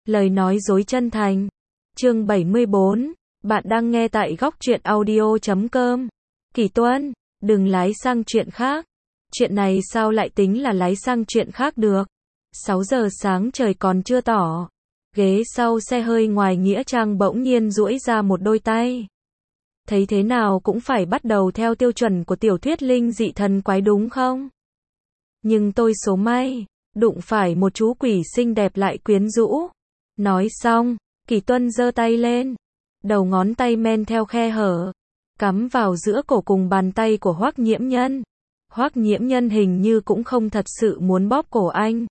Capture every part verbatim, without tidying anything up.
Lời nói dối chân thành. Chương bảy mươi bốn. Bạn đang nghe tại góc truyện audio chấm com. Kỳ Tuân, đừng lái sang chuyện khác. Chuyện này sao lại tính là lái sang chuyện khác được? sáu giờ sáng trời còn chưa tỏ. Ghế sau xe hơi ngoài nghĩa trang bỗng nhiên duỗi ra một đôi tay. Thấy thế nào cũng phải bắt đầu theo tiêu chuẩn của tiểu thuyết linh dị thần quái đúng không? Nhưng tôi số may, đụng phải một chú quỷ xinh đẹp lại quyến rũ. Nói xong, Kỳ Tuân giơ tay lên. Đầu ngón tay men theo khe hở, cắm vào giữa cổ cùng bàn tay của Hoắc Nhiễm Nhân. Hoắc Nhiễm Nhân hình như cũng không thật sự muốn bóp cổ anh.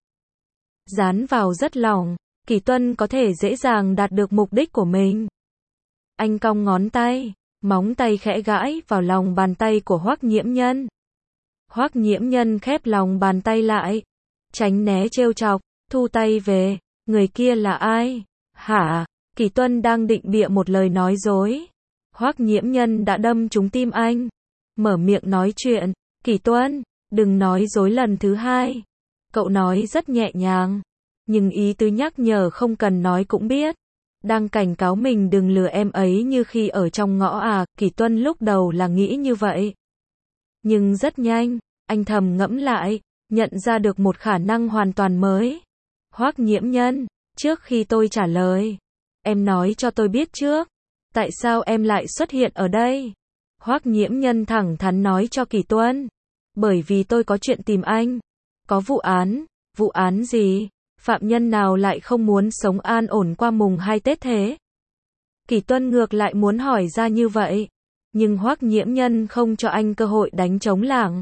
Dán vào rất lỏng, Kỳ Tuân có thể dễ dàng đạt được mục đích của mình. Anh cong ngón tay, móng tay khẽ gãi vào lòng bàn tay của Hoắc Nhiễm Nhân. Hoắc Nhiễm Nhân khép lòng bàn tay lại, tránh né trêu chọc, thu tay về. Người kia là ai? Hả? Kỳ Tuân đang định bịa một lời nói dối. Hoắc Nhiễm Nhân đã đâm trúng tim anh. Mở miệng nói chuyện. Kỳ Tuân, đừng nói dối lần thứ hai. Cậu nói rất nhẹ nhàng, nhưng ý tứ nhắc nhở không cần nói cũng biết. Đang cảnh cáo mình đừng lừa em ấy như khi ở trong ngõ à. Kỳ Tuân lúc đầu là nghĩ như vậy. Nhưng rất nhanh, anh thầm ngẫm lại, nhận ra được một khả năng hoàn toàn mới. Hoắc Nhiễm Nhân, trước khi tôi trả lời, em nói cho tôi biết trước, tại sao em lại xuất hiện ở đây? Hoắc Nhiễm Nhân thẳng thắn nói cho Kỳ Tuân, bởi vì tôi có chuyện tìm anh. Có vụ án, vụ án gì? Phạm nhân nào lại không muốn sống an ổn qua mùng hai Tết thế? Kỳ Tuân ngược lại muốn hỏi ra như vậy, nhưng Hoắc Nhiễm Nhân không cho anh cơ hội đánh trống lảng.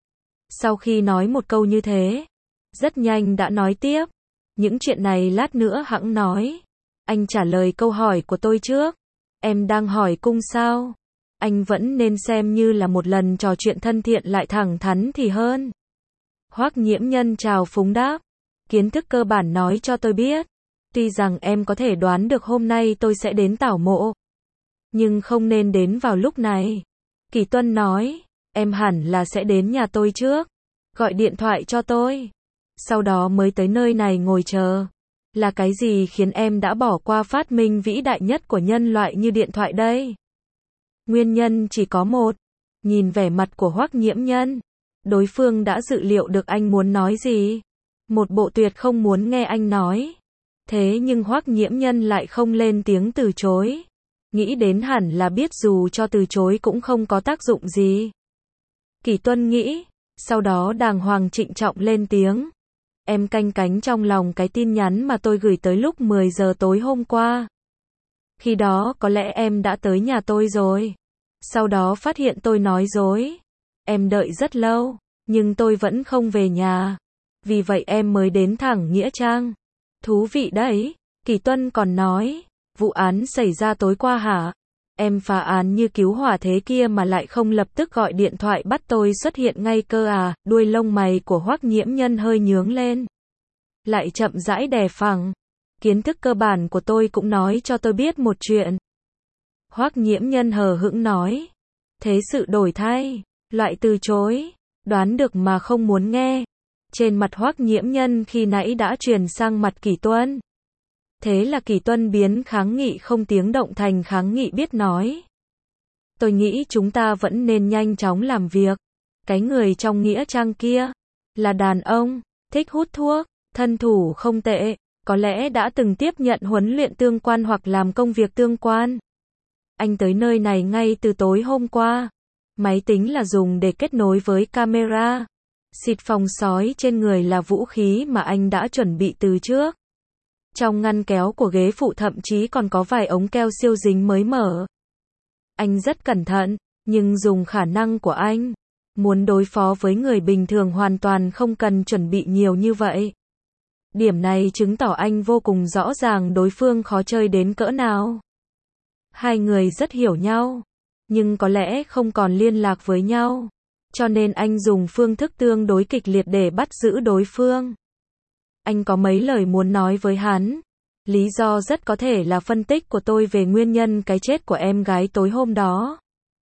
Sau khi nói một câu như thế, rất nhanh đã nói tiếp, những chuyện này lát nữa hẵng nói. Anh trả lời câu hỏi của tôi trước. Em đang hỏi cung sao? Anh vẫn nên xem như là một lần trò chuyện thân thiện lại thẳng thắn thì hơn. Hoắc Nhiễm Nhân chào phúng đáp. Kiến thức cơ bản nói cho tôi biết. Tuy rằng em có thể đoán được hôm nay tôi sẽ đến tảo mộ, nhưng không nên đến vào lúc này. Kỳ Tuân nói, em hẳn là sẽ đến nhà tôi trước, gọi điện thoại cho tôi, sau đó mới tới nơi này ngồi chờ. Là cái gì khiến em đã bỏ qua phát minh vĩ đại nhất của nhân loại như điện thoại đây? Nguyên nhân chỉ có một. Nhìn vẻ mặt của Hoắc Nhiễm Nhân, đối phương đã dự liệu được anh muốn nói gì. Một bộ tuyệt không muốn nghe anh nói. Thế nhưng Hoắc Nhiễm Nhân lại không lên tiếng từ chối. Nghĩ đến hẳn là biết dù cho từ chối cũng không có tác dụng gì. Kỳ Tuân nghĩ, sau đó đàng hoàng trịnh trọng lên tiếng. Em canh cánh trong lòng cái tin nhắn mà tôi gửi tới lúc mười giờ tối hôm qua. Khi đó có lẽ em đã tới nhà tôi rồi. Sau đó phát hiện tôi nói dối. Em đợi rất lâu, nhưng tôi vẫn không về nhà. Vì vậy em mới đến thẳng nghĩa trang. Thú vị đấy. Kỳ Tuân còn nói, vụ án xảy ra tối qua hả? Em phá án như cứu hỏa thế kia mà lại không lập tức gọi điện thoại bắt tôi xuất hiện ngay cơ à? Đuôi lông mày của Hoắc Nhiễm Nhân hơi nhướng lên, lại chậm rãi đè phẳng. Kiến thức cơ bản của tôi cũng nói cho tôi biết một chuyện. Hoắc Nhiễm Nhân hờ hững nói. Thế sự đổi thay, loại từ chối, đoán được mà không muốn nghe. Trên mặt Hoắc Nhiễm Nhân khi nãy đã chuyển sang mặt Kỳ Tuân. Thế là Kỳ Tuân biến kháng nghị không tiếng động thành kháng nghị biết nói. Tôi nghĩ chúng ta vẫn nên nhanh chóng làm việc. Cái người trong nghĩa trang kia là đàn ông, thích hút thuốc, thân thủ không tệ, có lẽ đã từng tiếp nhận huấn luyện tương quan hoặc làm công việc tương quan. Anh tới nơi này ngay từ tối hôm qua. Máy tính là dùng để kết nối với camera. Xịt phòng sói trên người là vũ khí mà anh đã chuẩn bị từ trước. Trong ngăn kéo của ghế phụ thậm chí còn có vài ống keo siêu dính mới mở. Anh rất cẩn thận, nhưng dùng khả năng của anh, muốn đối phó với người bình thường hoàn toàn không cần chuẩn bị nhiều như vậy. Điểm này chứng tỏ anh vô cùng rõ ràng đối phương khó chơi đến cỡ nào. Hai người rất hiểu nhau, nhưng có lẽ không còn liên lạc với nhau. Cho nên anh dùng phương thức tương đối kịch liệt để bắt giữ đối phương. Anh có mấy lời muốn nói với hắn. Lý do rất có thể là phân tích của tôi về nguyên nhân cái chết của em gái tối hôm đó.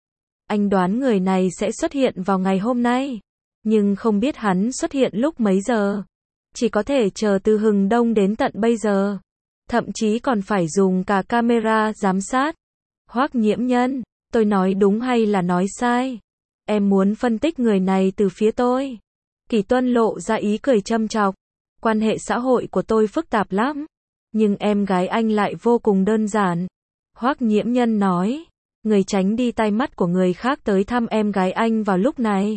Anh đoán người này sẽ xuất hiện vào ngày hôm nay, nhưng không biết hắn xuất hiện lúc mấy giờ. Chỉ có thể chờ từ hừng đông đến tận bây giờ. thậm chí còn phải dùng cả camera giám sát. Hoắc Nhiễm Nhân, tôi nói đúng hay là nói sai? Em muốn phân tích người này từ phía tôi. Kỷ Tuân lộ ra ý cười châm chọc. Quan hệ xã hội của tôi phức tạp lắm, nhưng em gái anh lại vô cùng đơn giản. Hoắc Nhiễm Nhân nói, người tránh đi tai mắt của người khác tới thăm em gái anh vào lúc này.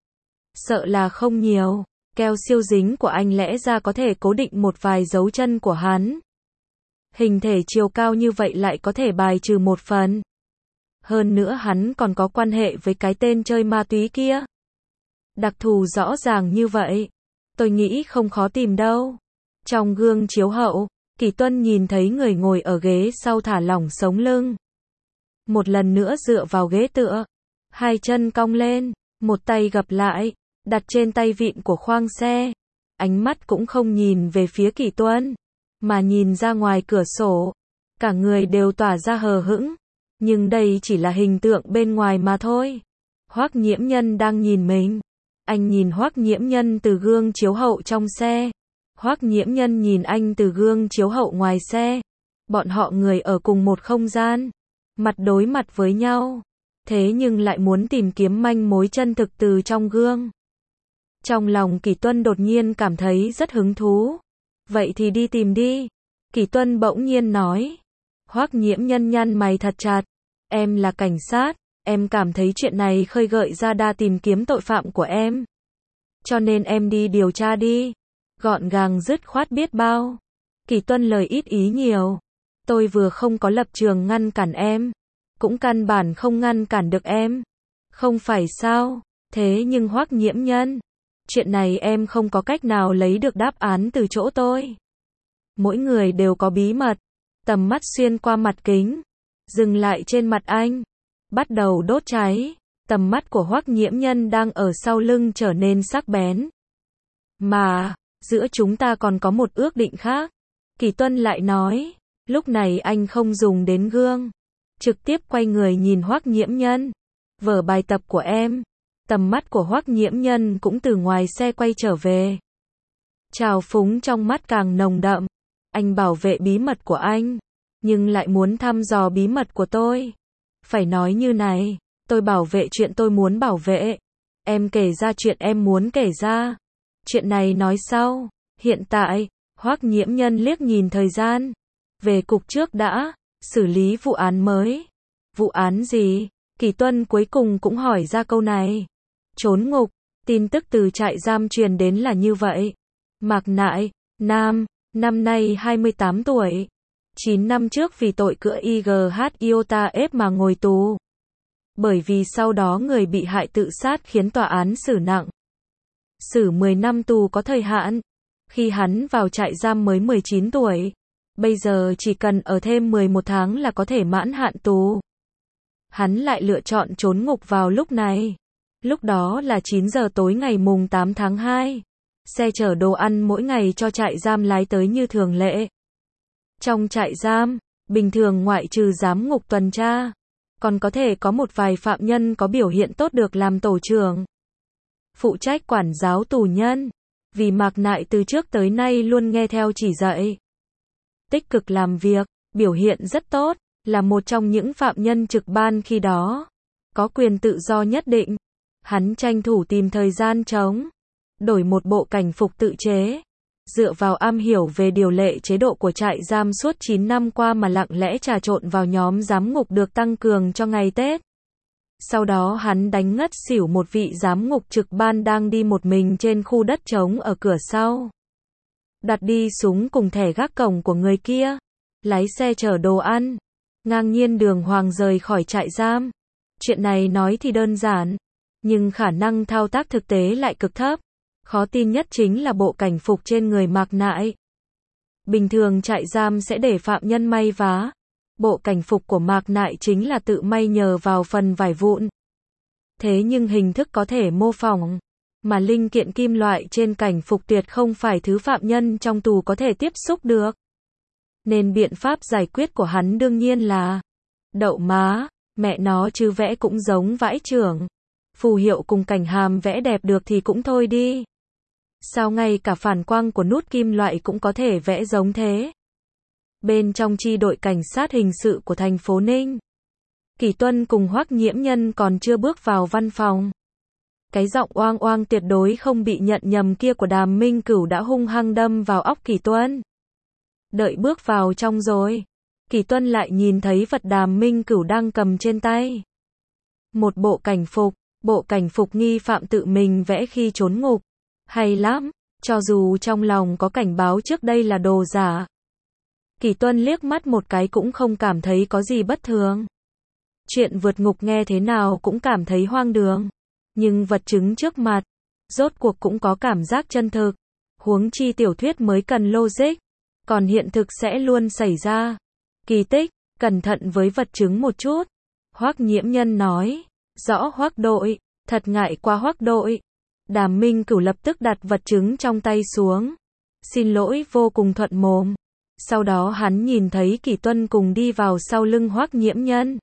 Sợ là không nhiều, keo siêu dính của anh lẽ ra có thể cố định một vài dấu chân của hắn. Hình thể chiều cao như vậy lại có thể bài trừ một phần. Hơn nữa hắn còn có quan hệ với cái tên chơi ma túy kia. Đặc thù rõ ràng như vậy, tôi nghĩ không khó tìm đâu. Trong gương chiếu hậu, Kỷ Tuân nhìn thấy người ngồi ở ghế sau thả lỏng sống lưng. Một lần nữa dựa vào ghế tựa, hai chân cong lên, một tay gập lại, đặt trên tay vịn của khoang xe. Ánh mắt cũng không nhìn về phía Kỷ Tuân, mà nhìn ra ngoài cửa sổ. Cả người đều tỏa ra hờ hững. Nhưng đây chỉ là hình tượng bên ngoài mà thôi. Hoắc Nhiễm Nhân đang nhìn mình. Anh nhìn Hoắc Nhiễm Nhân từ gương chiếu hậu trong xe. Hoắc Nhiễm Nhân nhìn anh từ gương chiếu hậu ngoài xe. Bọn họ người ở cùng một không gian, mặt đối mặt với nhau, thế nhưng lại muốn tìm kiếm manh mối chân thực từ trong gương. Trong lòng Kỷ Tuân đột nhiên cảm thấy rất hứng thú. Vậy thì đi tìm đi. Kỷ Tuân bỗng nhiên nói. Hoắc Nhiễm Nhân nhăn mày thật chặt. Em là cảnh sát, em cảm thấy chuyện này khơi gợi ra đa tìm kiếm tội phạm của em. Cho nên em đi điều tra đi. Gọn gàng dứt khoát biết bao. Kỷ Tuân lời ít ý nhiều. Tôi vừa không có lập trường ngăn cản em, cũng căn bản không ngăn cản được em. Không phải sao? Thế nhưng Hoắc Nhiễm Nhân, chuyện này em không có cách nào lấy được đáp án từ chỗ tôi. Mỗi người đều có bí mật. Tầm mắt xuyên qua mặt kính, dừng lại trên mặt anh, bắt đầu đốt cháy. Tầm mắt của Hoắc Nhiễm Nhân đang ở sau lưng trở nên sắc bén. Mà, giữa chúng ta còn có một ước định khác. Kỷ Tuân lại nói, lúc này anh không dùng đến gương, trực tiếp quay người nhìn Hoắc Nhiễm Nhân. Vở bài tập của em. Tầm mắt của Hoắc Nhiễm Nhân cũng từ ngoài xe quay trở về. Trào phúng trong mắt càng nồng đậm. Anh bảo vệ bí mật của anh, nhưng lại muốn thăm dò bí mật của tôi. Phải nói như này, tôi bảo vệ chuyện tôi muốn bảo vệ. Em kể ra chuyện em muốn kể ra. Chuyện này nói sau. Hiện tại, Hoắc Nhiễm Nhân liếc nhìn thời gian. Về cục trước đã, xử lý vụ án mới. Vụ án gì? Kỷ Tuân cuối cùng cũng hỏi ra câu này. Trốn ngục, tin tức từ trại giam truyền đến là như vậy. Mạc Nại, nam, năm nay hai mươi tám tuổi. chín năm trước vì tội cựa i giê hát Iota ép mà ngồi tù. Bởi vì sau đó người bị hại tự sát khiến tòa án xử nặng. Xử mười năm tù có thời hạn. Khi hắn vào trại giam mới mười chín tuổi. Bây giờ chỉ cần ở thêm mười một tháng là có thể mãn hạn tù. Hắn lại lựa chọn trốn ngục vào lúc này. Lúc đó là chín giờ tối ngày mùng tám tháng hai. Xe chở đồ ăn mỗi ngày cho trại giam lái tới như thường lệ. Trong trại giam, bình thường ngoại trừ giám ngục tuần tra, còn có thể có một vài phạm nhân có biểu hiện tốt được làm tổ trưởng, phụ trách quản giáo tù nhân. Vì Mạc Nại từ trước tới nay luôn nghe theo chỉ dạy, tích cực làm việc, biểu hiện rất tốt, là một trong những phạm nhân trực ban khi đó, có quyền tự do nhất định. Hắn tranh thủ tìm thời gian trống, đổi một bộ cảnh phục tự chế, dựa vào am hiểu về điều lệ chế độ của trại giam suốt chín năm qua mà lặng lẽ trà trộn vào nhóm giám ngục được tăng cường cho ngày Tết. Sau đó hắn đánh ngất xỉu một vị giám ngục trực ban đang đi một mình trên khu đất trống ở cửa sau. Đặt đi súng cùng thẻ gác cổng của người kia, lái xe chở đồ ăn, ngang nhiên đường hoàng rời khỏi trại giam. Chuyện này nói thì đơn giản, nhưng khả năng thao tác thực tế lại cực thấp. Khó tin nhất chính là bộ cảnh phục trên người Mạc Nại. Bình thường trại giam sẽ để phạm nhân may vá. Bộ cảnh phục của Mạc Nại chính là tự may nhờ vào phần vải vụn. Thế nhưng hình thức có thể mô phỏng, mà linh kiện kim loại trên cảnh phục tuyệt không phải thứ phạm nhân trong tù có thể tiếp xúc được. Nên biện pháp giải quyết của hắn đương nhiên là đậu má, mẹ nó chứ vẽ cũng giống vãi chưởng. Phù hiệu cùng cảnh hàm vẽ đẹp được thì cũng thôi đi. Sao ngay cả phản quang của nút kim loại cũng có thể vẽ giống thế? bên trong chi đội cảnh sát hình sự của thành phố Ninh. Kỷ Tuân cùng Hoắc Nhiễm Nhân còn chưa bước vào văn phòng. Cái giọng oang oang tuyệt đối không bị nhận nhầm kia của Đàm Minh Cửu đã hung hăng đâm vào óc Kỷ Tuân. Đợi bước vào trong rồi, Kỷ Tuân lại nhìn thấy vật Đàm Minh Cửu đang cầm trên tay. Một bộ cảnh phục, bộ cảnh phục nghi phạm tự mình vẽ khi trốn ngục. Hay lắm, cho dù trong lòng có cảnh báo trước đây là đồ giả. Kỷ Tuân liếc mắt một cái cũng không cảm thấy có gì bất thường. Chuyện vượt ngục nghe thế nào cũng cảm thấy hoang đường. Nhưng vật chứng trước mặt, rốt cuộc cũng có cảm giác chân thực. Huống chi tiểu thuyết mới cần logic, còn hiện thực sẽ luôn xảy ra kỳ tích, cẩn thận với vật chứng một chút. Hoắc Nhiễm Nhân nói, rõ Hoắc đội, thật ngại qua Hoắc đội. Đàm Minh Cửu lập tức đặt vật chứng trong tay xuống. Xin lỗi vô cùng thuận mồm. Sau đó hắn nhìn thấy Kỷ Tuân cùng đi vào sau lưng Hoắc Nhiễm Nhân.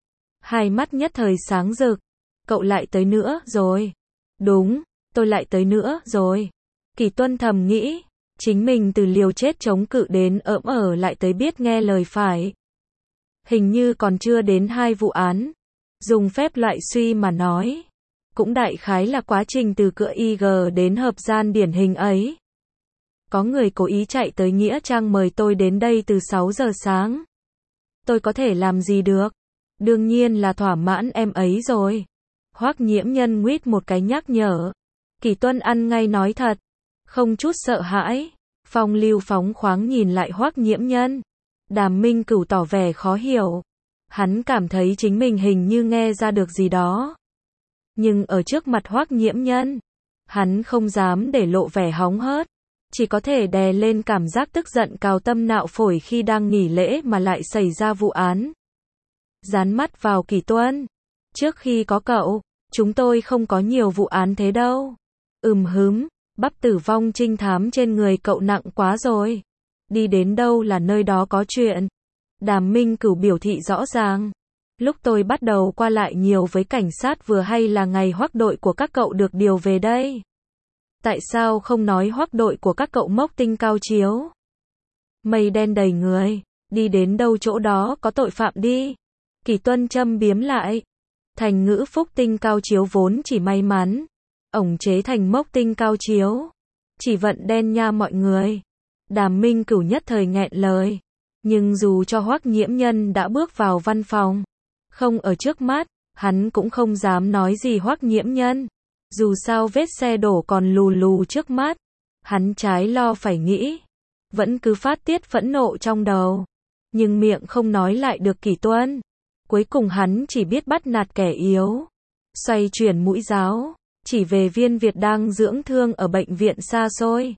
Hai mắt nhất thời sáng rực. Cậu lại tới nữa rồi. Đúng, tôi lại tới nữa rồi. Kỷ Tuân thầm nghĩ, chính mình từ liều chết chống cự đến ỡm ở lại tới biết nghe lời phải. Hình như còn chưa đến hai vụ án. Dùng phép loại suy mà nói, cũng đại khái là quá trình từ cựa i giê đến hợp gian điển hình ấy. Có người cố ý chạy tới Nghĩa Trang mời tôi đến đây từ sáu giờ sáng. Tôi có thể làm gì được? Đương nhiên là thỏa mãn em ấy rồi. Hoắc Nhiễm Nhân nguyết một cái nhắc nhở. Kỷ Tuân ăn ngay nói thật, không chút sợ hãi. Phong lưu phóng khoáng nhìn lại Hoắc Nhiễm Nhân. Đàm Minh Cửu tỏ vẻ khó hiểu. Hắn cảm thấy chính mình hình như nghe ra được gì đó. Nhưng ở trước mặt Hoắc Nhiễm Nhân, hắn không dám để lộ vẻ hóng hớt. Chỉ có thể đè lên cảm giác tức giận cào tâm nạo phổi khi đang nghỉ lễ mà lại xảy ra vụ án. Dán mắt vào Kỷ Tuân. Trước khi có cậu, chúng tôi không có nhiều vụ án thế đâu. Ừm hứm, bắp tử vong trinh thám trên người cậu nặng quá rồi. Đi đến đâu là nơi đó có chuyện. Đàm Minh Cửu biểu thị rõ ràng. Lúc tôi bắt đầu qua lại nhiều với cảnh sát vừa hay là ngày Hoắc đội của các cậu được điều về đây. Tại sao không nói Hoắc đội của các cậu mốc tinh cao chiếu? Mây đen đầy người, đi đến đâu chỗ đó có tội phạm đi. Kỷ Tuân châm biếm lại. Thành ngữ phúc tinh cao chiếu vốn chỉ may mắn. Ổng chế thành mốc tinh cao chiếu. Chỉ vận đen nha mọi người. Đàm Minh Cửu nhất thời nghẹn lời. Nhưng dù cho Hoắc Nhiễm Nhân đã bước vào văn phòng, không ở trước mắt, hắn cũng không dám nói gì Hoắc Nhiễm Nhân. Dù sao vết xe đổ còn lù lù trước mắt. Hắn trái lo phải nghĩ. Vẫn cứ phát tiết phẫn nộ trong đầu. Nhưng miệng không nói lại được Kỷ Tuân. Cuối cùng hắn chỉ biết bắt nạt kẻ yếu. Xoay chuyển mũi giáo. Chỉ về Viên Việt đang dưỡng thương ở bệnh viện xa xôi.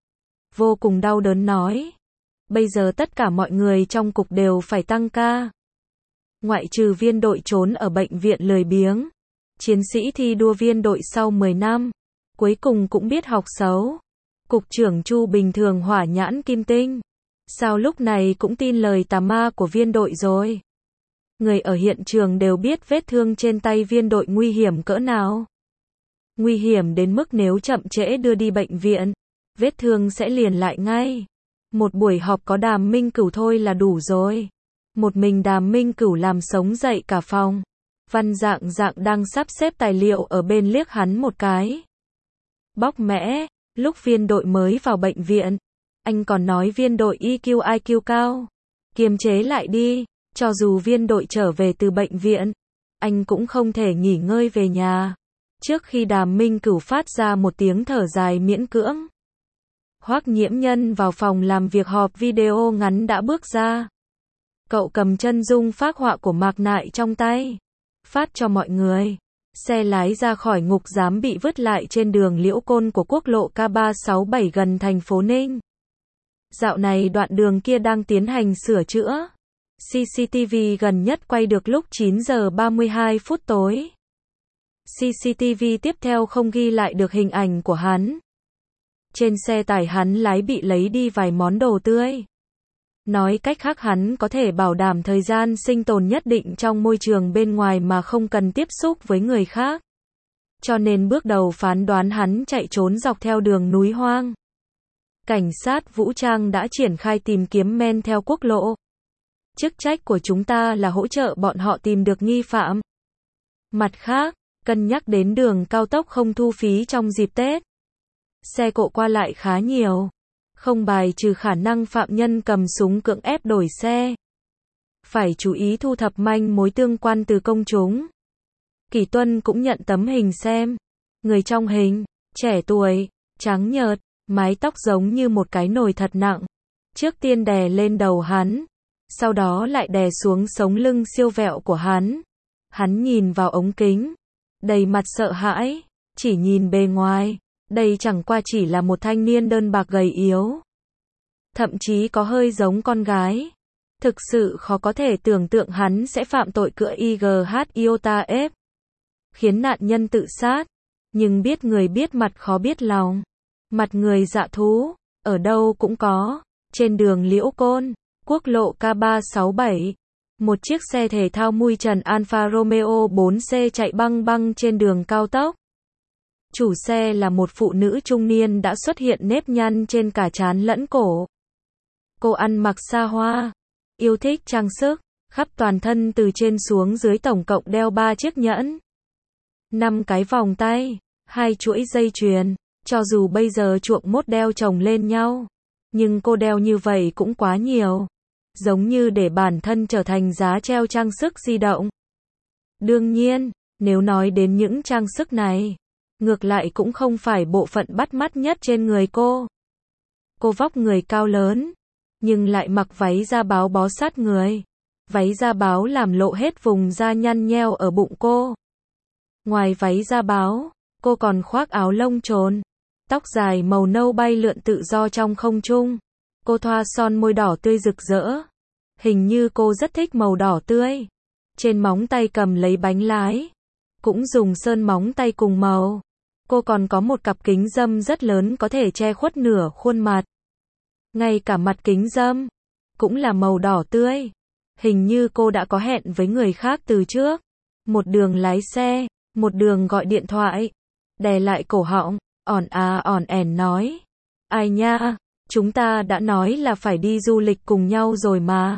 Vô cùng đau đớn nói. Bây giờ tất cả mọi người trong cục đều phải tăng ca. Ngoại trừ Viên đội trốn ở bệnh viện lười biếng. Chiến sĩ thi đua Viên đội sau mười năm. Cuối cùng cũng biết học xấu. Cục trưởng Chu bình thường hỏa nhãn kim tinh. Sao lúc này cũng tin lời tà ma của Viên đội rồi. Người ở hiện trường đều biết vết thương trên tay Viên đội nguy hiểm cỡ nào. Nguy hiểm đến mức nếu chậm trễ đưa đi bệnh viện, vết thương sẽ liền lại ngay. Một buổi họp có Đàm Minh Cửu thôi là đủ rồi. Một mình Đàm Minh Cửu làm sống dậy cả phòng. Văn Dạng Dạng đang sắp xếp tài liệu ở bên liếc hắn một cái. Bóc mẽ, lúc Viên đội mới vào bệnh viện, anh còn nói Viên đội i kiu i kiu cao. Kiềm chế lại đi, cho dù Viên đội trở về từ bệnh viện, anh cũng không thể nghỉ ngơi về nhà. Trước khi Đàm Minh Cửu phát ra một tiếng thở dài miễn cưỡng, Hoắc Nhiễm Nhân vào phòng làm việc họp video ngắn đã bước ra. Cậu cầm chân dung phác họa của Mạc Nại trong tay, phát cho mọi người. Xe lái ra khỏi ngục giám bị vứt lại trên đường Liễu Côn của quốc lộ K ba sáu bảy gần thành phố Ninh. Dạo này đoạn đường kia đang tiến hành sửa chữa. xê xê tê vê gần nhất quay được lúc chín giờ ba mươi hai phút tối. xê xê tê vê tiếp theo không ghi lại được hình ảnh của hắn. Trên xe tải hắn lái bị lấy đi vài món đồ tươi. Nói cách khác hắn có thể bảo đảm thời gian sinh tồn nhất định trong môi trường bên ngoài mà không cần tiếp xúc với người khác. Cho nên bước đầu phán đoán hắn chạy trốn dọc theo đường núi hoang. Cảnh sát vũ trang đã triển khai tìm kiếm men theo quốc lộ. Chức trách của chúng ta là hỗ trợ bọn họ tìm được nghi phạm. Mặt khác, cân nhắc đến đường cao tốc không thu phí trong dịp Tết. Xe cộ qua lại khá nhiều. Không bài trừ khả năng phạm nhân cầm súng cưỡng ép đổi xe. Phải chú ý thu thập manh mối tương quan từ công chúng. Kỷ Tuân cũng nhận tấm hình xem. Người trong hình, trẻ tuổi, trắng nhợt, mái tóc giống như một cái nồi thật nặng. Trước tiên đè lên đầu hắn, sau đó lại đè xuống sống lưng siêu vẹo của hắn. Hắn nhìn vào ống kính, đầy mặt sợ hãi, chỉ nhìn bề ngoài, đây chẳng qua chỉ là một thanh niên đơn bạc gầy yếu. Thậm chí có hơi giống con gái. Thực sự khó có thể tưởng tượng hắn sẽ phạm tội cưỡi i giê hát iota ép, khiến nạn nhân tự sát. Nhưng biết người biết mặt khó biết lòng. Mặt người dạ thú, ở đâu cũng có. Trên đường Liễu Côn, quốc lộ K ba sáu bảy, một chiếc xe thể thao mui trần Alfa Romeo bốn C chạy băng băng trên đường cao tốc. Chủ xe là một phụ nữ trung niên đã xuất hiện nếp nhăn trên cả trán lẫn cổ. Cô ăn mặc xa hoa, yêu thích trang sức, khắp toàn thân từ trên xuống dưới tổng cộng đeo ba chiếc nhẫn, năm cái vòng tay, hai chuỗi dây chuyền. Cho dù bây giờ chuộng mốt đeo chồng lên nhau, nhưng cô đeo như vậy cũng quá nhiều. Giống như để bản thân trở thành giá treo trang sức di động. Đương nhiên, nếu nói đến những trang sức này, ngược lại cũng không phải bộ phận bắt mắt nhất trên người cô. Cô vóc người cao lớn, nhưng lại mặc váy da báo bó sát người. Váy da báo làm lộ hết vùng da nhăn nheo ở bụng cô. Ngoài váy da báo, cô còn khoác áo lông trồn. Tóc dài màu nâu bay lượn tự do trong không trung. Cô thoa son môi đỏ tươi rực rỡ. Hình như cô rất thích màu đỏ tươi. Trên móng tay cầm lấy bánh lái. Cũng dùng sơn móng tay cùng màu. Cô còn có một cặp kính râm rất lớn có thể che khuất nửa khuôn mặt. Ngay cả mặt kính râm cũng là màu đỏ tươi. Hình như cô đã có hẹn với người khác từ trước. Một đường lái xe, một đường gọi điện thoại. Đè lại cổ họng, ỏn à ỏn ẻn nói. Ai nha, chúng ta đã nói là phải đi du lịch cùng nhau rồi mà.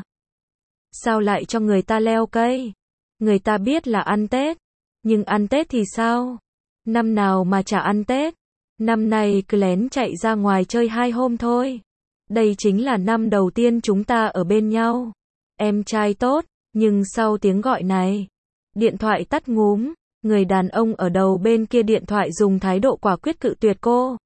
Sao lại cho người ta leo cây? Người ta biết là ăn Tết. Nhưng ăn Tết thì sao? Năm nào mà chả ăn Tết. Năm nay cứ lén chạy ra ngoài chơi hai hôm thôi. Đây chính là năm đầu tiên chúng ta ở bên nhau. Em trai tốt, nhưng sau tiếng gọi này, điện thoại tắt ngúm. Người đàn ông ở đầu bên kia điện thoại dùng thái độ quả quyết cự tuyệt cô.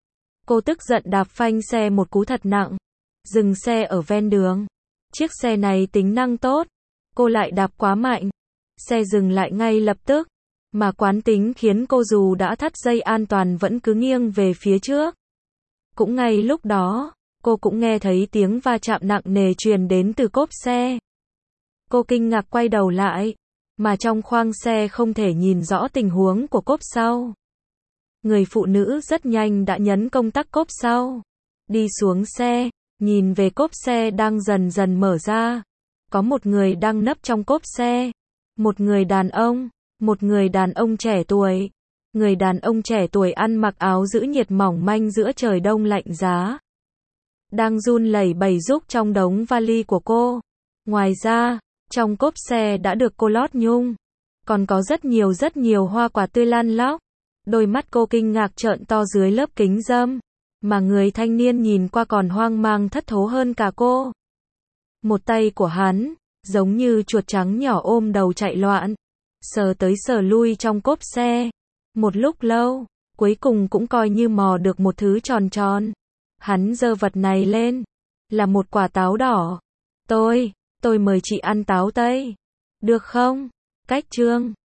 Cô tức giận đạp phanh xe một cú thật nặng. Dừng xe ở ven đường. Chiếc xe này tính năng tốt. Cô lại đạp quá mạnh. Xe dừng lại ngay lập tức. Mà quán tính khiến cô dù đã thắt dây an toàn vẫn cứ nghiêng về phía trước. Cũng ngay lúc đó, cô cũng nghe thấy tiếng va chạm nặng nề truyền đến từ cốp xe. Cô kinh ngạc quay đầu lại. Mà trong khoang xe không thể nhìn rõ tình huống của cốp sau. Người phụ nữ rất nhanh đã nhấn công tắc cốp sau. Đi xuống xe, nhìn về cốp xe đang dần dần mở ra. Có một người đang nấp trong cốp xe. Một người đàn ông, một người đàn ông trẻ tuổi. Người đàn ông trẻ tuổi ăn mặc áo giữ nhiệt mỏng manh giữa trời đông lạnh giá. Đang run lẩy bẩy giúp trong đống vali của cô. Ngoài ra, trong cốp xe đã được cô lót nhung. Còn có rất nhiều rất nhiều hoa quả tươi lăn lóc. Đôi mắt cô kinh ngạc trợn to dưới lớp kính râm. Mà người thanh niên nhìn qua còn hoang mang thất thố hơn cả cô. Một tay của hắn, giống như chuột trắng nhỏ ôm đầu chạy loạn. Sờ tới sờ lui trong cốp xe. Một lúc lâu, cuối cùng cũng coi như mò được một thứ tròn tròn. Hắn giơ vật này lên. Là một quả táo đỏ. Tôi... Tôi mời chị ăn táo Tây. Được không? Cách chương